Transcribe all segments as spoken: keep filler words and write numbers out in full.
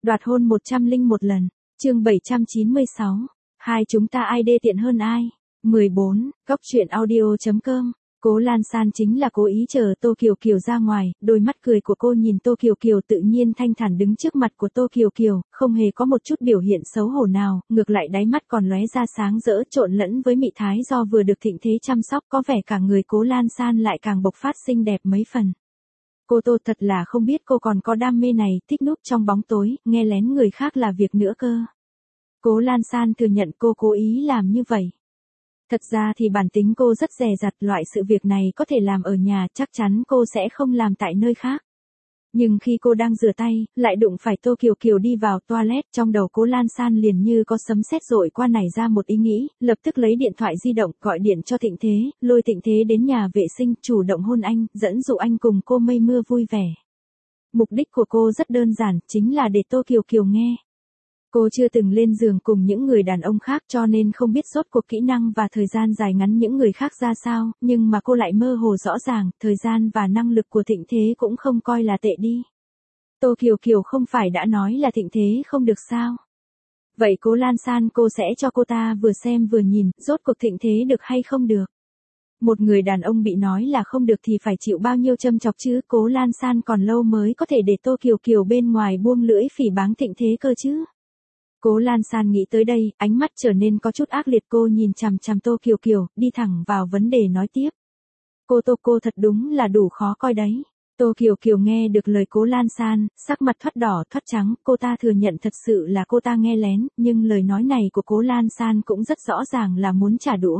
Đoạt hôn một trăm lẻ một lần. Chương bảy trăm chín mươi sáu. Hai chúng ta ai đê tiện hơn ai? mười bốn. Góc truyện audio chấm com. Cố Lan San chính là cố ý chờ Tô Kiều Kiều ra ngoài, đôi mắt cười của cô nhìn Tô Kiều Kiều tự nhiên thanh thản đứng trước mặt của Tô Kiều Kiều, không hề có một chút biểu hiện xấu hổ nào, ngược lại đáy mắt còn lóe ra sáng rỡ trộn lẫn với mị thái do vừa được thịnh thế chăm sóc, có vẻ cả người Cố Lan San lại càng bộc phát xinh đẹp mấy phần. Cô Tô thật là không biết cô còn có đam mê này, thích núp trong bóng tối, nghe lén người khác là việc nữa cơ. Cố Lan San thừa nhận cô cố ý làm như vậy. Thật ra thì bản tính cô rất dè dặt, loại sự việc này có thể làm ở nhà, chắc chắn cô sẽ không làm tại nơi khác. Nhưng khi cô đang rửa tay, lại đụng phải Tô Kiều Kiều đi vào toilet, trong đầu Cố Lan San liền như có sấm sét dội qua nảy ra một ý nghĩ, lập tức lấy điện thoại di động, gọi điện cho Thịnh Thế, lôi Thịnh Thế đến nhà vệ sinh, chủ động hôn anh, dẫn dụ anh cùng cô mây mưa vui vẻ. Mục đích của cô rất đơn giản, chính là để Tô Kiều Kiều nghe. Cô chưa từng lên giường cùng những người đàn ông khác cho nên không biết rốt cuộc kỹ năng và thời gian dài ngắn những người khác ra sao, nhưng mà cô lại mơ hồ rõ ràng, thời gian và năng lực của Thịnh Thế cũng không coi là tệ đi. Tô Kiều Kiều không phải đã nói là Thịnh Thế không được sao? Vậy Cố Lan San cô sẽ cho cô ta vừa xem vừa nhìn, rốt cuộc Thịnh Thế được hay không được? Một người đàn ông bị nói là không được thì phải chịu bao nhiêu châm chọc chứ, Cố Lan San còn lâu mới có thể để Tô Kiều Kiều bên ngoài buông lưỡi phỉ báng Thịnh Thế cơ chứ. Cố Lan San nghĩ tới đây, ánh mắt trở nên có chút ác liệt, cô nhìn chằm chằm Tô Kiều Kiều, đi thẳng vào vấn đề nói tiếp. Cô Tô cô thật đúng là đủ khó coi đấy. Tô Kiều Kiều nghe được lời Cố Lan San, sắc mặt thoắt đỏ thoắt trắng, cô ta thừa nhận thật sự là cô ta nghe lén, nhưng lời nói này của Cố Lan San cũng rất rõ ràng là muốn trả đũa.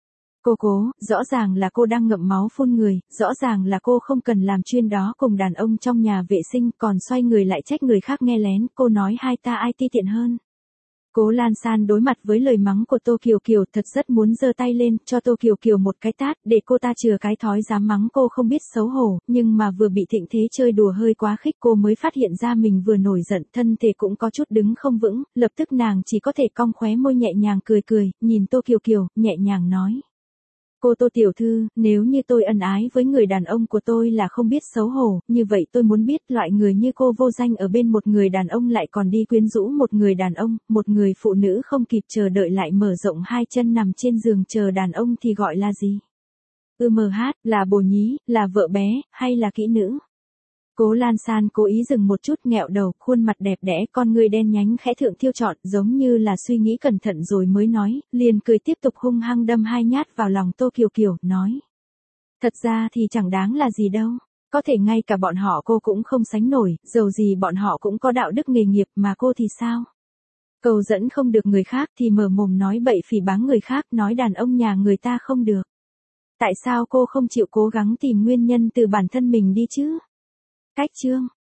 Cô Cố, rõ ràng là cô đang ngậm máu phun người, rõ ràng là cô không cần làm chuyên đó cùng đàn ông trong nhà vệ sinh, còn xoay người lại trách người khác nghe lén, cô nói hai ta ai ti tiện hơn. Cố Lan San đối mặt với lời mắng của Tô Kiều Kiều thật rất muốn giơ tay lên, cho Tô Kiều Kiều một cái tát, để cô ta chừa cái thói dám mắng cô không biết xấu hổ, nhưng mà vừa bị Thịnh Thế chơi đùa hơi quá khích cô mới phát hiện ra mình vừa nổi giận, thân thể cũng có chút đứng không vững, lập tức nàng chỉ có thể cong khóe môi nhẹ nhàng cười cười, nhìn Tô Kiều Kiều, nhẹ nhàng nói. Cô Tô tiểu thư, nếu như tôi ân ái với người đàn ông của tôi là không biết xấu hổ, như vậy tôi muốn biết loại người như cô vô danh ở bên một người đàn ông lại còn đi quyến rũ một người đàn ông, một người phụ nữ không kịp chờ đợi lại mở rộng hai chân nằm trên giường chờ đàn ông thì gọi là gì? Ư mờ hát, là bồ nhí, là vợ bé, hay là kỹ nữ? Cố Lan San cố ý dừng một chút nghẹo đầu, khuôn mặt đẹp đẽ, con người đen nhánh khẽ thượng thiêu trọn, giống như là suy nghĩ cẩn thận rồi mới nói, liền cười tiếp tục hung hăng đâm hai nhát vào lòng Tô Kiều Kiều, nói. Thật ra thì chẳng đáng là gì đâu, có thể ngay cả bọn họ cô cũng không sánh nổi, dầu gì bọn họ cũng có đạo đức nghề nghiệp mà cô thì sao? Cầu dẫn không được người khác thì mở mồm nói bậy phỉ báng người khác, nói đàn ông nhà người ta không được. Tại sao cô không chịu cố gắng tìm nguyên nhân từ bản thân mình đi chứ? Cách chương